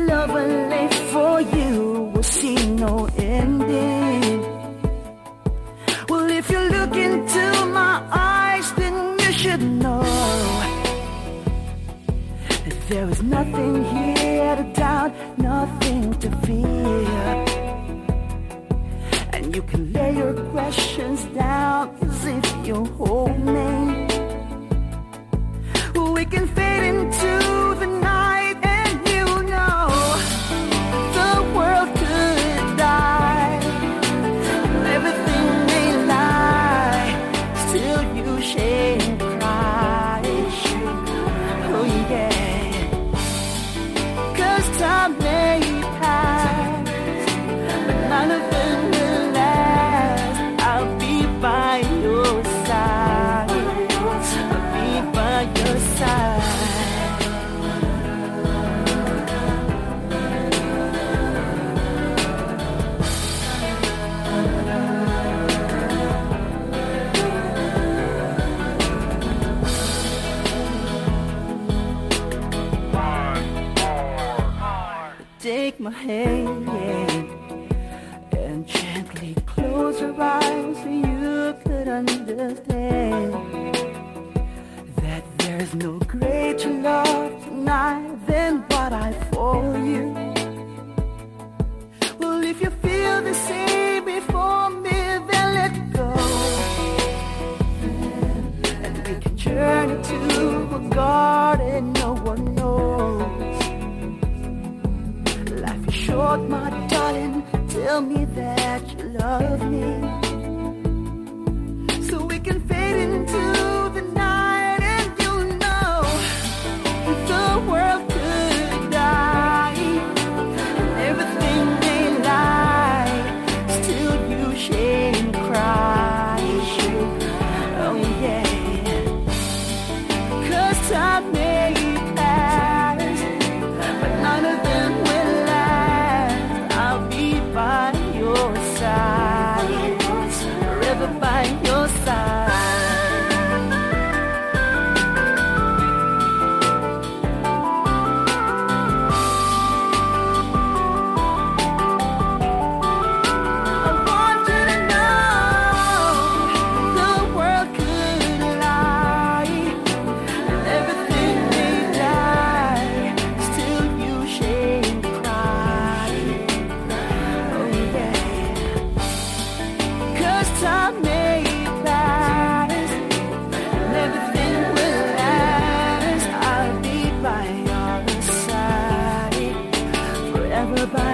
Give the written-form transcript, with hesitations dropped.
love will late for you will see no ending. Well, if you look into my eyes, then you should know that there is nothing here to doubt, nothing to fear. And you can lay your questions down as if you hold me. We can fade into the night and you know the world could die. Everything may lie, still you shade and cry. Oh yeah, 'cause time may pass, but none of them will last. I'll be by your side. I'll be by your side. Take my hand and gently close your eyes so you could understand that there's no greater love tonight than what I for you. Well, if you feel the same before me, then let go, and we can journey to a garden no one knows. Life is short, my darling, tell me that you love me, so we can fade into the night and you know the world could die and everything may lie, still you shade and cry. Oh yeah, 'cause time may pass, but none of them will last. I'll be by your side, forever by your side. I want you to know the world could lie and everything may die, still you shade and cry. Oh yeah, 'cause time may pass and everything will last. I'll be by your side, forever by